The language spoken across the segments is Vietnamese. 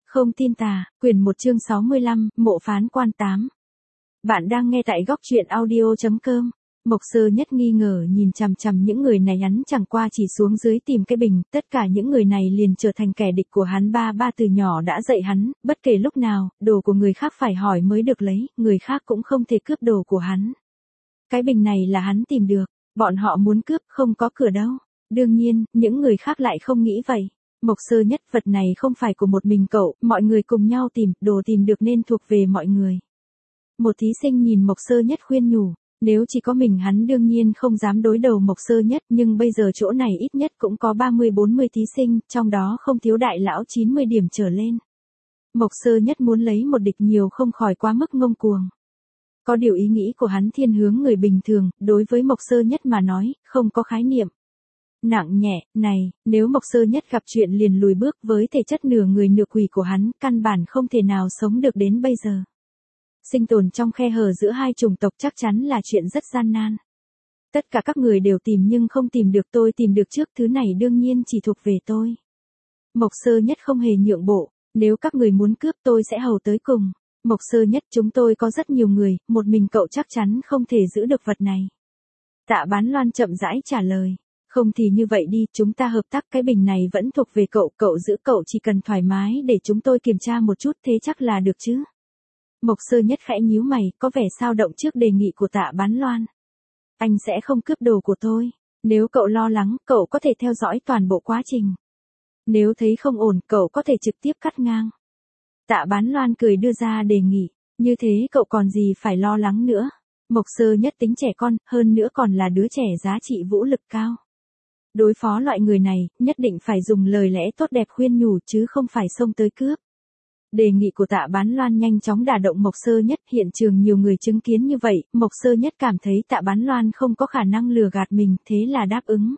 Không tin tà, quyển 1 chương 65, mộ phán quan 8. Bạn đang nghe tại góc truyện audio.com. Mộc Sơ Nhất nghi ngờ nhìn chằm chằm những người này, hắn chẳng qua chỉ xuống dưới tìm cái bình, tất cả những người này liền trở thành kẻ địch của hắn. Ba từ nhỏ đã dạy hắn, bất kể lúc nào, đồ của người khác phải hỏi mới được lấy, người khác cũng không thể cướp đồ của hắn. Cái bình này là hắn tìm được, bọn họ muốn cướp không có cửa đâu. Đương nhiên, những người khác lại không nghĩ vậy. Mộc Sơ Nhất, vật này không phải của một mình cậu, mọi người cùng nhau tìm, đồ tìm được nên thuộc về mọi người. Một thí sinh nhìn Mộc Sơ Nhất khuyên nhủ, nếu chỉ có mình hắn đương nhiên không dám đối đầu Mộc Sơ Nhất, nhưng bây giờ chỗ này ít nhất cũng có 30-40 thí sinh, trong đó không thiếu đại lão 90 điểm trở lên. Mộc Sơ Nhất muốn lấy một địch nhiều không khỏi quá mức ngông cuồng. Có điều ý nghĩ của hắn thiên hướng người bình thường, đối với Mộc Sơ Nhất mà nói, không có khái niệm. Nặng nhẹ, này, nếu Mộc Sơ Nhất gặp chuyện liền lùi bước, với thể chất nửa người nửa quỷ của hắn, căn bản không thể nào sống được đến bây giờ. Sinh tồn trong khe hở giữa hai chủng tộc chắc chắn là chuyện rất gian nan. Tất cả các người đều tìm nhưng không tìm được, tôi tìm được trước, thứ này đương nhiên chỉ thuộc về tôi. Mộc Sơ Nhất không hề nhượng bộ, nếu các người muốn cướp tôi sẽ hầu tới cùng. Mộc Sơ Nhất, chúng tôi có rất nhiều người, một mình cậu chắc chắn không thể giữ được vật này. Tạ Bán Loan chậm rãi trả lời. Không thì như vậy đi, chúng ta hợp tác, cái bình này vẫn thuộc về cậu, cậu giữ, cậu chỉ cần thoải mái để chúng tôi kiểm tra một chút, thế chắc là được chứ. Mộc Sơ Nhất khẽ nhíu mày, có vẻ dao động trước đề nghị của Tạ Bán Loan. Anh sẽ không cướp đồ của tôi. Nếu cậu lo lắng, cậu có thể theo dõi toàn bộ quá trình. Nếu thấy không ổn, cậu có thể trực tiếp cắt ngang. Tạ Bán Loan cười đưa ra đề nghị, như thế cậu còn gì phải lo lắng nữa. Mộc Sơ Nhất tính trẻ con, hơn nữa còn là đứa trẻ giá trị vũ lực cao. Đối phó loại người này, nhất định phải dùng lời lẽ tốt đẹp khuyên nhủ chứ không phải xông tới cướp. Đề nghị của Tạ Bán Loan nhanh chóng đả động Mộc Sơ Nhất, hiện trường nhiều người chứng kiến như vậy, Mộc Sơ Nhất cảm thấy Tạ Bán Loan không có khả năng lừa gạt mình, thế là đáp ứng.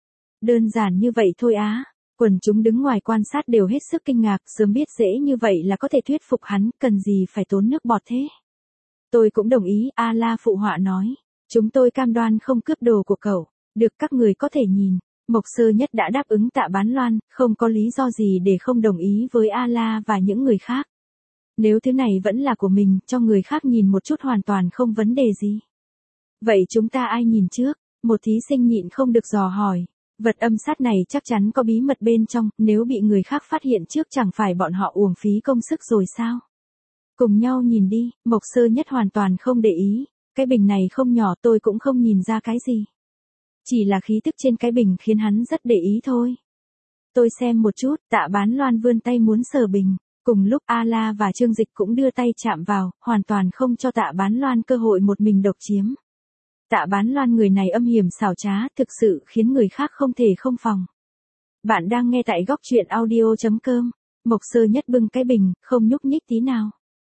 Đơn giản như vậy thôi á. Quần chúng đứng ngoài quan sát đều hết sức kinh ngạc, sớm biết dễ như vậy là có thể thuyết phục hắn, cần gì phải tốn nước bọt thế. Tôi cũng đồng ý, A La phụ họa nói. Chúng tôi cam đoan không cướp đồ của cậu, được các người có thể nhìn. Mộc Sơ Nhất đã đáp ứng Tạ Bán Loan, không có lý do gì để không đồng ý với A La và những người khác. Nếu thứ này vẫn là của mình, cho người khác nhìn một chút hoàn toàn không vấn đề gì. Vậy chúng ta ai nhìn trước? Một thí sinh nhịn không được dò hỏi. Vật âm sát này chắc chắn có bí mật bên trong, nếu bị người khác phát hiện trước chẳng phải bọn họ uổng phí công sức rồi sao? Cùng nhau nhìn đi, Mộc Sơ Nhất hoàn toàn không để ý. Cái bình này không nhỏ, tôi cũng không nhìn ra cái gì. Chỉ là khí tức trên cái bình khiến hắn rất để ý thôi. Tôi xem một chút, Tạ Bán Loan vươn tay muốn sờ bình. Cùng lúc A La và Trương Dịch cũng đưa tay chạm vào, hoàn toàn không cho Tạ Bán Loan cơ hội một mình độc chiếm. Tạ Bán Loan người này âm hiểm xảo trá, thực sự khiến người khác không thể không phòng. Bạn đang nghe tại góc truyện audio.com. Mộc Sơ Nhất bưng cái bình, không nhúc nhích tí nào.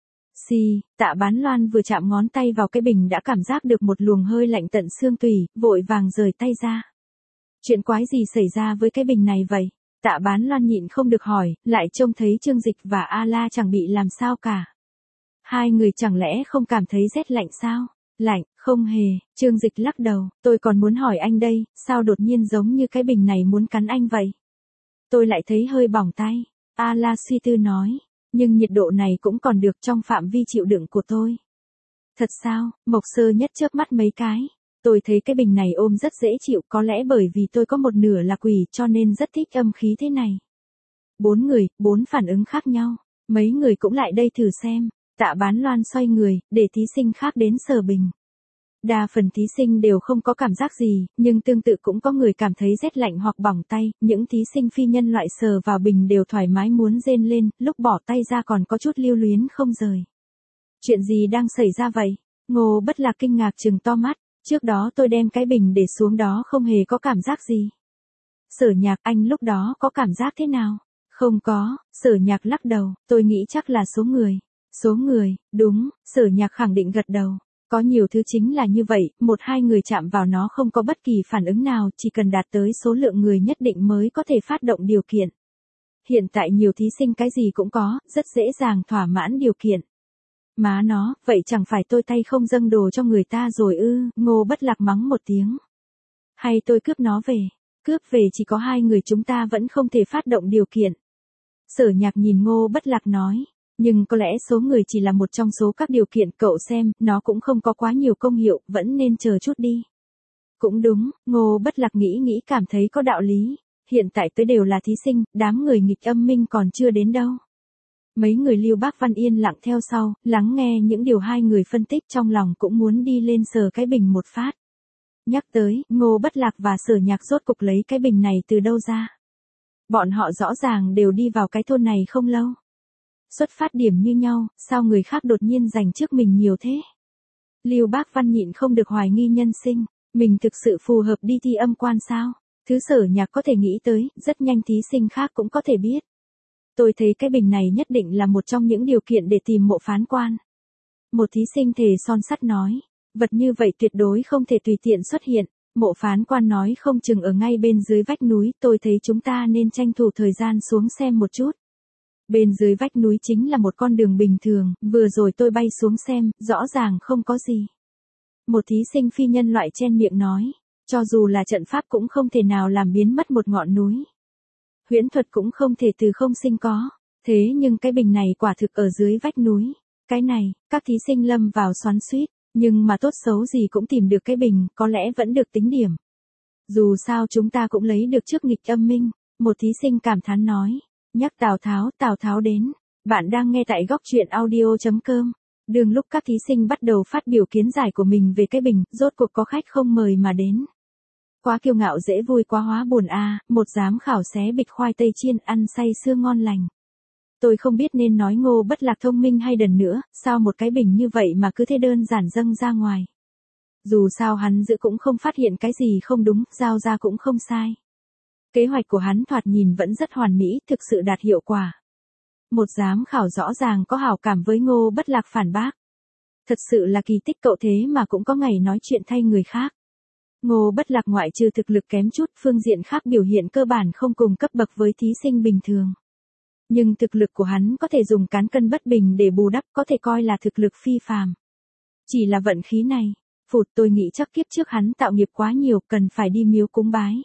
Tạ Bán Loan vừa chạm ngón tay vào cái bình đã cảm giác được một luồng hơi lạnh tận xương tủy, vội vàng rời tay ra. Chuyện quái gì xảy ra với cái bình này vậy? Tạ Bán Loan nhịn không được hỏi, lại trông thấy Trương Dịch và A La chẳng bị làm sao cả. Hai người chẳng lẽ không cảm thấy rét lạnh sao? Lạnh, không hề, Trương Dịch lắc đầu, tôi còn muốn hỏi anh đây, sao đột nhiên giống như cái bình này muốn cắn anh vậy? Tôi lại thấy hơi bỏng tay. A La suy tư nói. Nhưng nhiệt độ này cũng còn được, trong phạm vi chịu đựng của tôi. Thật sao? Mộc Sơ Nhất chớp mắt mấy cái. Tôi thấy cái bình này ôm rất dễ chịu, có lẽ bởi vì tôi có một nửa là quỷ cho nên rất thích âm khí thế này. 4 người, 4 phản ứng khác nhau. Mấy người cũng lại đây thử xem. Tạ Bán Loan xoay người, để thí sinh khác đến sờ bình. Đa phần thí sinh đều không có cảm giác gì, nhưng tương tự cũng có người cảm thấy rét lạnh hoặc bỏng tay, những thí sinh phi nhân loại sờ vào bình đều thoải mái muốn rên lên, lúc bỏ tay ra còn có chút lưu luyến không rời. Chuyện gì đang xảy ra vậy? Ngô Bất Lạc kinh ngạc trừng to mắt, trước đó tôi đem cái bình để xuống đó không hề có cảm giác gì. Sở Nhạc, anh lúc đó có cảm giác thế nào? Không có, Sở Nhạc lắc đầu, tôi nghĩ chắc là số người. Số người, đúng, Sở Nhạc khẳng định gật đầu. Có nhiều thứ chính là như vậy, 1-2 người chạm vào nó không có bất kỳ phản ứng nào, chỉ cần đạt tới số lượng người nhất định mới có thể phát động điều kiện. Hiện tại nhiều thí sinh cái gì cũng có, rất dễ dàng thỏa mãn điều kiện. Má nó, vậy chẳng phải tôi tay không dâng đồ cho người ta rồi ư? Ngô Bất Lạc mắng một tiếng. Hay tôi cướp nó về? Cướp về chỉ có 2 người chúng ta vẫn không thể phát động điều kiện. Sở Nhạc nhìn Ngô Bất Lạc nói. Nhưng có lẽ số người chỉ là một trong số các điều kiện, cậu xem, nó cũng không có quá nhiều công hiệu, vẫn nên chờ chút đi. Cũng đúng, Ngô Bất Lạc nghĩ cảm thấy có đạo lý. Hiện tại tới đều là thí sinh, đám người nghịch âm minh còn chưa đến đâu. Mấy người Lưu Bác Văn yên lặng theo sau, lắng nghe những điều hai người phân tích, trong lòng cũng muốn đi lên sờ cái bình một phát. Nhắc tới, Ngô Bất Lạc và Sở Nhạc rốt cục lấy cái bình này từ đâu ra. Bọn họ rõ ràng đều đi vào cái thôn này không lâu. Xuất phát điểm như nhau, sao người khác đột nhiên giành trước mình nhiều thế? Lưu Bác Văn nhịn không được hoài nghi nhân sinh, mình thực sự phù hợp đi thi âm quan sao? Thứ Sở Nhạc có thể nghĩ tới, rất nhanh thí sinh khác cũng có thể biết. Tôi thấy cái bình này nhất định là một trong những điều kiện để tìm mộ phán quan. Một thí sinh thề son sắt nói, vật như vậy tuyệt đối không thể tùy tiện xuất hiện. Mộ phán quan nói không chừng ở ngay bên dưới vách núi, tôi thấy chúng ta nên tranh thủ thời gian xuống xem một chút. Bên dưới vách núi chính là một con đường bình thường, vừa rồi tôi bay xuống xem, rõ ràng không có gì. Một thí sinh phi nhân loại chen miệng nói, cho dù là trận pháp cũng không thể nào làm biến mất một ngọn núi. Huyễn thuật cũng không thể từ không sinh có, thế nhưng cái bình này quả thực ở dưới vách núi. Cái này, các thí sinh lâm vào xoắn xuýt, nhưng mà tốt xấu gì cũng tìm được cái bình, có lẽ vẫn được tính điểm. Dù sao chúng ta cũng lấy được trước nghịch âm minh, một thí sinh cảm thán nói. Nhắc Tào Tháo đến. Bạn đang nghe tại góc truyện audio.com. Đường lúc các thí sinh bắt đầu phát biểu kiến giải của mình về cái bình, rốt cuộc có khách không mời mà đến. Quá kiêu ngạo dễ vui quá hóa buồn a, một giám khảo xé bịch khoai tây chiên ăn say sưa ngon lành. Tôi không biết nên nói Ngô Bất Lạc thông minh hay đần nữa, sao một cái bình như vậy mà cứ thế đơn giản dâng ra ngoài. Dù sao hắn giữ cũng không phát hiện cái gì không đúng, giao ra cũng không sai. Kế hoạch của hắn thoạt nhìn vẫn rất hoàn mỹ, thực sự đạt hiệu quả. Một giám khảo rõ ràng có hảo cảm với Ngô Bất Lạc phản bác. Thật sự là kỳ tích, cậu thế mà cũng có ngày nói chuyện thay người khác. Ngô Bất Lạc ngoại trừ thực lực kém chút, phương diện khác biểu hiện cơ bản không cùng cấp bậc với thí sinh bình thường. Nhưng thực lực của hắn có thể dùng cán cân bất bình để bù đắp, có thể coi là thực lực phi phàm. Chỉ là vận khí này, phụt, tôi nghĩ chắc kiếp trước hắn tạo nghiệp quá nhiều, cần phải đi miếu cúng bái.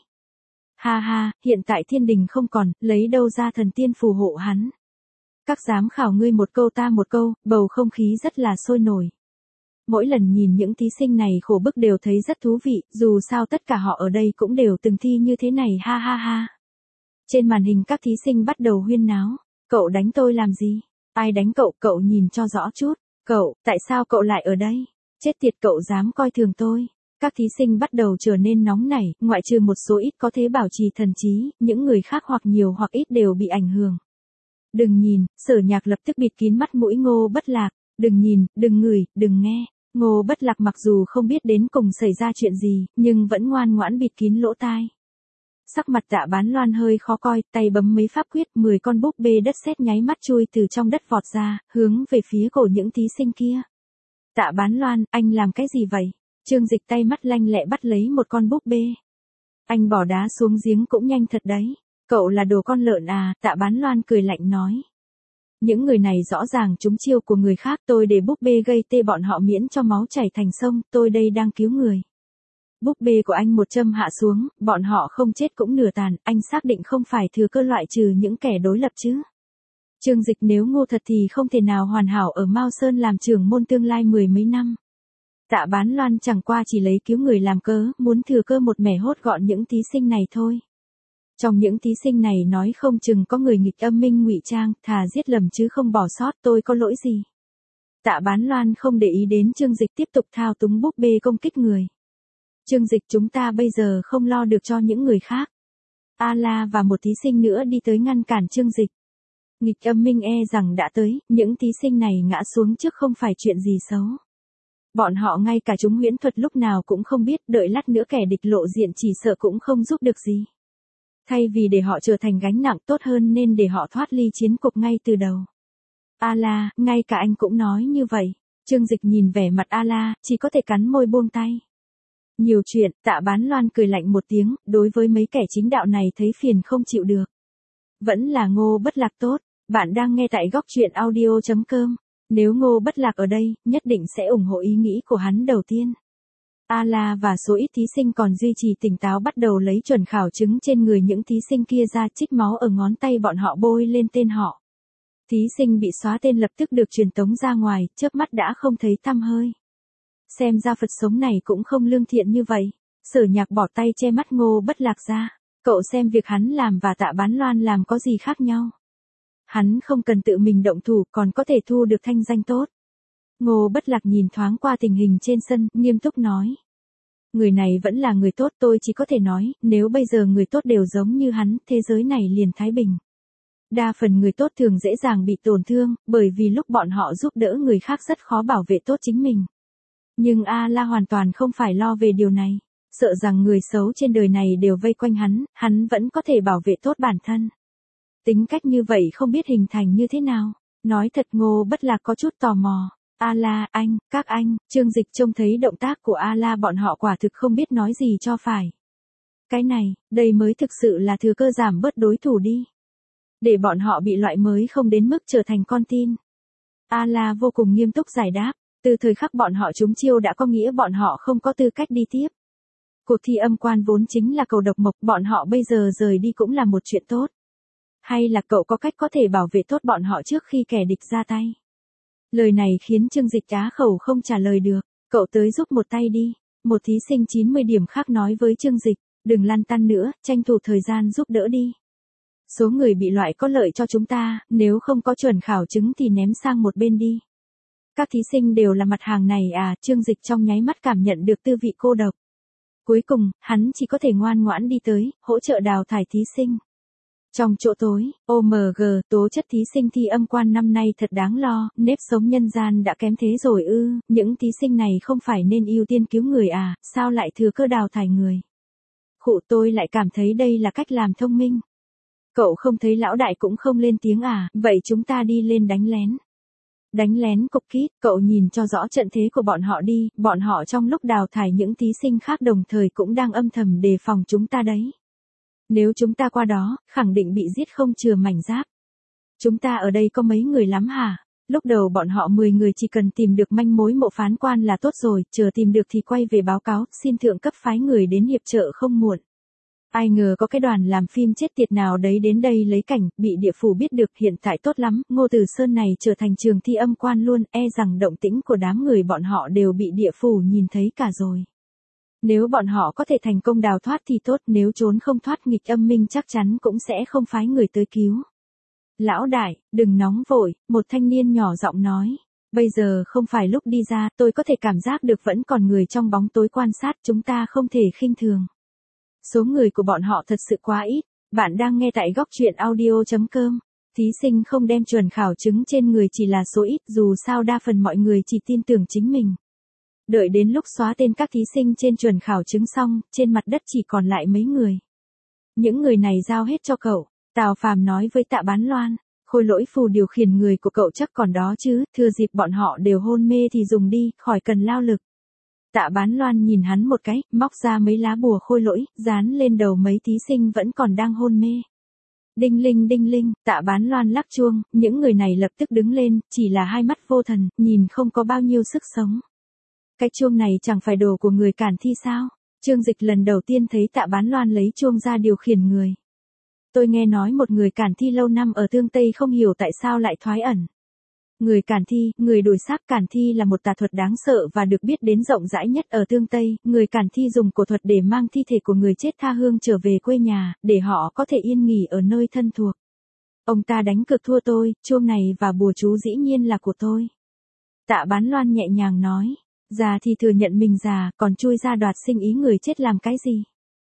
Ha ha, hiện tại thiên đình không còn, lấy đâu ra thần tiên phù hộ hắn. Các giám khảo ngươi một câu ta một câu, bầu không khí rất là sôi nổi. Mỗi lần nhìn những thí sinh này khổ bức đều thấy rất thú vị, dù sao tất cả họ ở đây cũng đều từng thi như thế này, ha ha ha. Trên màn hình các thí sinh bắt đầu huyên náo. Cậu đánh tôi làm gì? Ai đánh cậu? Cậu nhìn cho rõ chút. Cậu, tại sao cậu lại ở đây? Chết tiệt, cậu dám coi thường tôi. Các thí sinh bắt đầu trở nên nóng nảy, ngoại trừ một số ít có thể bảo trì thần trí, những người khác hoặc nhiều hoặc ít đều bị ảnh hưởng. Đừng nhìn, Sở Nhạc lập tức bịt kín mắt mũi Ngô Bất Lạc. Đừng nhìn, đừng ngửi, đừng nghe. Ngô Bất Lạc mặc dù không biết đến cùng xảy ra chuyện gì, nhưng vẫn ngoan ngoãn bịt kín lỗ tai. Sắc mặt Tạ Bán Loan hơi khó coi, tay bấm mấy pháp quyết, 10 con búp bê đất sét nháy mắt chui từ trong đất vọt ra, hướng về phía cổ những thí sinh kia. Tạ Bán Loan, anh làm cái gì vậy? Trương Dịch tay mắt lanh lẹ bắt lấy một con búp bê. Anh bỏ đá xuống giếng cũng nhanh thật đấy. Cậu là đồ con lợn à? Tạ Bán Loan cười lạnh nói. Những người này rõ ràng trúng chiêu của người khác, tôi để búp bê gây tê bọn họ miễn cho máu chảy thành sông, tôi đây đang cứu người. Búp bê của anh một châm hạ xuống, bọn họ không chết cũng nửa tàn, anh xác định không phải thừa cơ loại trừ những kẻ đối lập chứ. Trương Dịch nếu ngu thật thì không thể nào hoàn hảo ở Mao Sơn làm trưởng môn tương lai 10 mấy năm. Tạ Bán Loan chẳng qua chỉ lấy cứu người làm cớ, muốn thừa cơ một mẻ hốt gọn những thí sinh này thôi. Trong những thí sinh này nói không chừng có người nghịch âm minh ngụy trang, thà giết lầm chứ không bỏ sót, tôi có lỗi gì. Tạ Bán Loan không để ý đến Trương Dịch tiếp tục thao túng búp bê công kích người. Trương Dịch, chúng ta bây giờ không lo được cho những người khác. A La và một thí sinh nữa đi tới ngăn cản Trương Dịch. Nghịch âm minh e rằng đã tới, những thí sinh này ngã xuống trước không phải chuyện gì xấu. Bọn họ ngay cả chúng huyễn thuật lúc nào cũng không biết, đợi lát nữa kẻ địch lộ diện chỉ sợ cũng không giúp được gì. Thay vì để họ trở thành gánh nặng, tốt hơn nên để họ thoát ly chiến cục ngay từ đầu. A La, ngay cả anh cũng nói như vậy. Trương Dịch nhìn vẻ mặt A La, chỉ có thể cắn môi buông tay. Nhiều chuyện, Tạ Bán Loan cười lạnh một tiếng, đối với mấy kẻ chính đạo này thấy phiền không chịu được. Vẫn là Ngô Bất Lạc tốt, bạn đang nghe tại góc truyện audio.com. Nếu Ngô Bất Lạc ở đây, nhất định sẽ ủng hộ ý nghĩ của hắn đầu tiên. A-la và số ít thí sinh còn duy trì tỉnh táo bắt đầu lấy chuẩn khảo chứng trên người những thí sinh kia ra, trích máu ở ngón tay bọn họ bôi lên tên họ. Thí sinh bị xóa tên lập tức được truyền tống ra ngoài, chớp mắt đã không thấy tăm hơi. Xem ra Phật sống này cũng không lương thiện như vậy. Sở Nhạc bỏ tay che mắt Ngô Bất Lạc ra. Cậu xem việc hắn làm và Tạ Bán Loan làm có gì khác nhau. Hắn không cần tự mình động thủ còn có thể thu được thanh danh tốt. Ngô Bất Lạc nhìn thoáng qua tình hình trên sân, nghiêm túc nói. Người này vẫn là người tốt, tôi chỉ có thể nói, nếu bây giờ người tốt đều giống như hắn, thế giới này liền thái bình. Đa phần người tốt thường dễ dàng bị tổn thương, bởi vì lúc bọn họ giúp đỡ người khác rất khó bảo vệ tốt chính mình. Nhưng A-la hoàn toàn không phải lo về điều này. Sợ rằng người xấu trên đời này đều vây quanh hắn vẫn có thể bảo vệ tốt bản thân. Tính cách như vậy không biết hình thành như thế nào. Nói thật Ngô Bất Lạc có chút tò mò. A-la, các anh, Trương Dịch trông thấy động tác của A-la bọn họ quả thực không biết nói gì cho phải. Cái này, đây mới thực sự là thừa cơ giảm bớt đối thủ đi. Để bọn họ bị loại mới không đến mức trở thành con tin. A-la vô cùng nghiêm túc giải đáp. Từ thời khắc bọn họ trúng chiêu đã có nghĩa bọn họ không có tư cách đi tiếp. Cuộc thi âm quan vốn chính là cầu độc mộc, bọn họ bây giờ rời đi cũng là một chuyện tốt. Hay là cậu có cách có thể bảo vệ tốt bọn họ trước khi kẻ địch ra tay? Lời này khiến Trương Dịch á khẩu không trả lời được. Cậu tới giúp một tay đi. Một thí sinh 90 điểm khác nói với Trương Dịch, đừng lăn tăn nữa, tranh thủ thời gian giúp đỡ đi. Số người bị loại có lợi cho chúng ta, nếu không có chuẩn khảo chứng thì ném sang một bên đi. Các thí sinh đều là mặt hàng này à, Trương Dịch trong nháy mắt cảm nhận được tư vị cô độc. Cuối cùng, hắn chỉ có thể ngoan ngoãn đi tới, hỗ trợ đào thải thí sinh. Trong chỗ tối, OMG, tố chất thí sinh thi âm quan năm nay thật đáng lo, nếp sống nhân gian đã kém thế rồi ư, những thí sinh này không phải nên ưu tiên cứu người à, sao lại thừa cơ đào thải người. Khụ tôi lại cảm thấy đây là cách làm thông minh. Cậu không thấy lão đại cũng không lên tiếng à, vậy chúng ta đi lên đánh lén. Đánh lén cục kít, cậu nhìn cho rõ trận thế của bọn họ đi, bọn họ trong lúc đào thải những thí sinh khác đồng thời cũng đang âm thầm đề phòng chúng ta đấy. Nếu chúng ta qua đó, khẳng định bị giết không chừa mảnh giáp. Chúng ta ở đây có mấy người lắm hả? Lúc đầu bọn họ 10 người chỉ cần tìm được manh mối mộ phán quan là tốt rồi, chờ tìm được thì quay về báo cáo, xin thượng cấp phái người đến hiệp trợ không muộn. Ai ngờ có cái đoàn làm phim chết tiệt nào đấy đến đây lấy cảnh, bị địa phủ biết được, hiện tại tốt lắm, Ngô Từ Sơn này trở thành trường thi âm quan luôn, e rằng động tĩnh của đám người bọn họ đều bị địa phủ nhìn thấy cả rồi. Nếu bọn họ có thể thành công đào thoát thì tốt, nếu trốn không thoát nghịch âm minh chắc chắn cũng sẽ không phái người tới cứu. Lão đại, đừng nóng vội, một thanh niên nhỏ giọng nói. Bây giờ không phải lúc đi ra, tôi có thể cảm giác được vẫn còn người trong bóng tối quan sát, chúng ta không thể khinh thường. Số người của bọn họ thật sự quá ít. Bạn đang nghe tại góc truyện audio.com. Thí sinh không đem chuẩn khảo chứng trên người chỉ là số ít, dù sao đa phần mọi người chỉ tin tưởng chính mình. Đợi đến lúc xóa tên các thí sinh trên chuẩn khảo chứng xong, trên mặt đất chỉ còn lại mấy người. Những người này giao hết cho cậu. Tào Phàm nói với Tạ Bán Loan, Khôi Lỗi phù điều khiển người của cậu chắc còn đó chứ, thừa dịp bọn họ đều hôn mê thì dùng đi, khỏi cần lao lực. Tạ Bán Loan nhìn hắn một cái, móc ra mấy lá bùa khôi lỗi, dán lên đầu mấy thí sinh vẫn còn đang hôn mê. Đinh linh, Tạ Bán Loan lắc chuông, những người này lập tức đứng lên, chỉ là hai mắt vô thần, nhìn không có bao nhiêu sức sống. Cái chuông này chẳng phải đồ của người cản thi sao? Trương Dịch lần đầu tiên thấy Tạ Bán Loan lấy chuông ra điều khiển người. Tôi nghe nói một người cản thi lâu năm ở Tương Tây không hiểu tại sao lại thoái ẩn. Người cản thi, người đổi xác cản thi là một tà thuật đáng sợ và được biết đến rộng rãi nhất ở Tương Tây. Người cản thi dùng cổ thuật để mang thi thể của người chết tha hương trở về quê nhà, để họ có thể yên nghỉ ở nơi thân thuộc. Ông ta đánh cược thua tôi, chuông này và bùa chú dĩ nhiên là của tôi. Tạ Bán Loan nhẹ nhàng nói, già thì thừa nhận mình già, còn chui ra đoạt sinh ý người chết làm cái gì?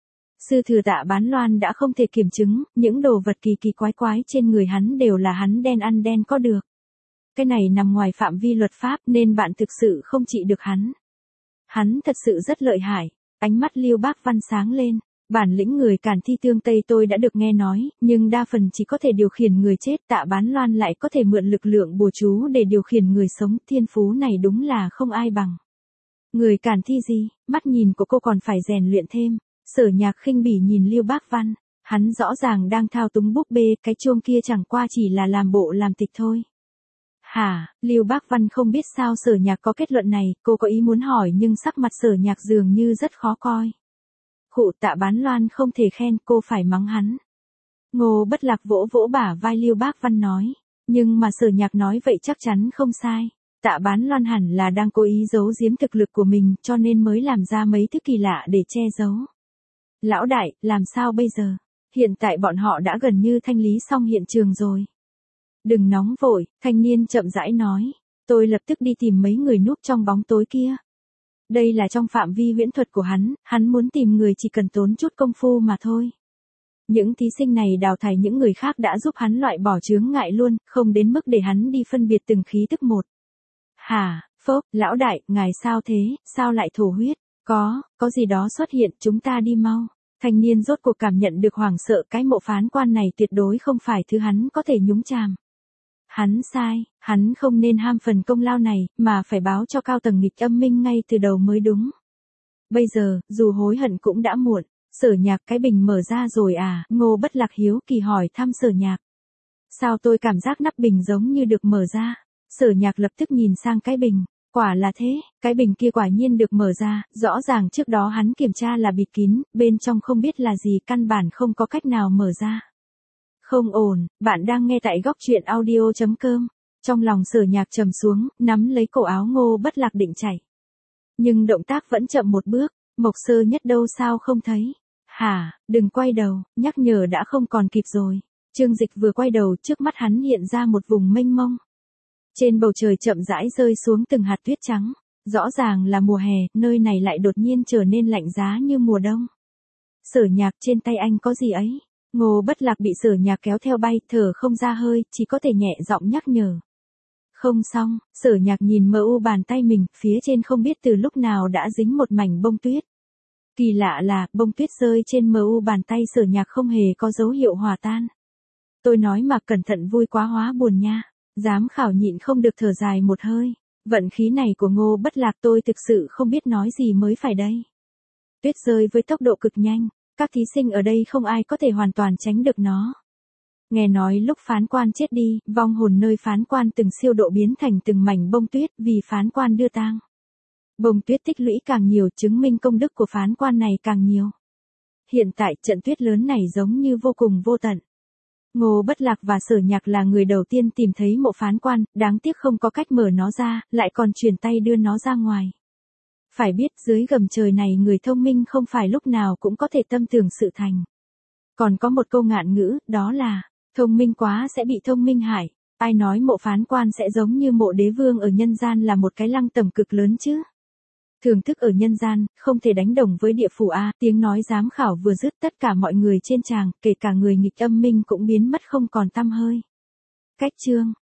Sư thừa Tạ Bán Loan đã không thể kiểm chứng, những đồ vật kỳ kỳ quái quái trên người hắn đều là hắn đen ăn đen có được. Cái này nằm ngoài phạm vi luật pháp nên bạn thực sự không trị được hắn. Hắn thật sự rất lợi hại. Ánh mắt Lưu Bác Văn sáng lên. Bản lĩnh người cản thi Tương Tây tôi đã được nghe nói, nhưng đa phần chỉ có thể điều khiển người chết. Tạ Bán Loan lại có thể mượn lực lượng bùa chú để điều khiển người sống. Thiên phú này đúng là không ai bằng. Người cản thi gì, mắt nhìn của cô còn phải rèn luyện thêm. Sở Nhạc khinh bỉ nhìn Lưu Bác Văn. Hắn rõ ràng đang thao túng búp bê, cái chuông kia chẳng qua chỉ là làm bộ làm tịch thôi. Hả, Lưu Bác Văn không biết sao Sở Nhạc có kết luận này, cô có ý muốn hỏi nhưng sắc mặt Sở Nhạc dường như rất khó coi. Khụ Tạ Bán Loan không thể khen, cô phải mắng hắn. Ngô Bất Lạc vỗ vỗ bả vai Lưu Bác Văn nói, nhưng mà Sở Nhạc nói vậy chắc chắn không sai. Tạ Bán Loan hẳn là đang cố ý giấu giếm thực lực của mình cho nên mới làm ra mấy thứ kỳ lạ để che giấu. Lão đại, làm sao bây giờ? Hiện tại bọn họ đã gần như thanh lý xong hiện trường rồi. Đừng nóng vội, thanh niên chậm rãi nói. Tôi lập tức đi tìm mấy người núp trong bóng tối kia. Đây là trong phạm vi huyễn thuật của hắn muốn tìm người chỉ cần tốn chút công phu mà thôi. Những thí sinh này đào thải những người khác đã giúp hắn loại bỏ chướng ngại luôn, không đến mức để hắn đi phân biệt từng khí tức một. Hả, phốc, lão đại, ngài sao thế, sao lại thổ huyết? Có gì đó xuất hiện, chúng ta đi mau. Thanh niên rốt cuộc cảm nhận được hoảng sợ, cái mộ phán quan này tuyệt đối không phải thứ hắn có thể nhúng chàm. Hắn sai, hắn không nên ham phần công lao này, mà phải báo cho cao tầng nghịch âm minh ngay từ đầu mới đúng. Bây giờ, dù hối hận cũng đã muộn. Sở Nhạc, cái bình mở ra rồi à? Ngô Bất Lạc hiếu kỳ hỏi thăm Sở Nhạc. Sao tôi cảm giác nắp bình giống như được mở ra? Sở Nhạc lập tức nhìn sang cái bình. Quả là thế, cái bình kia quả nhiên được mở ra, rõ ràng trước đó hắn kiểm tra là bịt kín, bên trong không biết là gì, căn bản không có cách nào mở ra. Không ổn, bạn đang nghe tại góc truyện audio.com. Trong lòng Sở Nhạc trầm xuống, nắm lấy cổ áo Ngô Bất Lạc định chạy. Nhưng động tác vẫn chậm một bước, Mộc Sơ Nhất đâu sao không thấy. Hả, đừng quay đầu, nhắc nhở đã không còn kịp rồi. Trương Dịch vừa quay đầu, trước mắt hắn hiện ra một vùng mênh mông. Trên bầu trời chậm rãi rơi xuống từng hạt tuyết trắng. Rõ ràng là mùa hè, nơi này lại đột nhiên trở nên lạnh giá như mùa đông. Sở Nhạc, trên tay anh có gì ấy? Ngô Bất Lạc bị Sở Nhạc kéo theo bay, thở không ra hơi, chỉ có thể nhẹ giọng nhắc nhở. Không xong, Sở Nhạc nhìn mờ u bàn tay mình, phía trên không biết từ lúc nào đã dính một mảnh bông tuyết. Kỳ lạ là, bông tuyết rơi trên mờ u bàn tay Sở Nhạc không hề có dấu hiệu hòa tan. Tôi nói mà cẩn thận vui quá hóa buồn nha. Giám khảo nhịn không được thở dài một hơi. Vận khí này của Ngô Bất Lạc tôi thực sự không biết nói gì mới phải đây. Tuyết rơi với tốc độ cực nhanh, các thí sinh ở đây không ai có thể hoàn toàn tránh được nó. Nghe nói lúc phán quan chết đi, vong hồn nơi phán quan từng siêu độ biến thành từng mảnh bông tuyết vì phán quan đưa tang. Bông tuyết tích lũy càng nhiều chứng minh công đức của phán quan này càng nhiều. Hiện tại trận tuyết lớn này giống như vô cùng vô tận. Ngô Bất Lạc và Sở Nhạc là người đầu tiên tìm thấy mộ phán quan, đáng tiếc không có cách mở nó ra, lại còn chuyển tay đưa nó ra ngoài. Phải biết dưới gầm trời này người thông minh không phải lúc nào cũng có thể tâm tưởng sự thành. Còn có một câu ngạn ngữ, đó là, thông minh quá sẽ bị thông minh hại. Ai nói mộ phán quan sẽ giống như mộ đế vương ở nhân gian là một cái lăng tầm cực lớn chứ? Thưởng thức ở nhân gian, không thể đánh đồng với địa phủ A. Tiếng nói giám khảo vừa dứt, tất cả mọi người trên tràng, kể cả người nghịch âm minh cũng biến mất không còn tăm hơi. Cách chương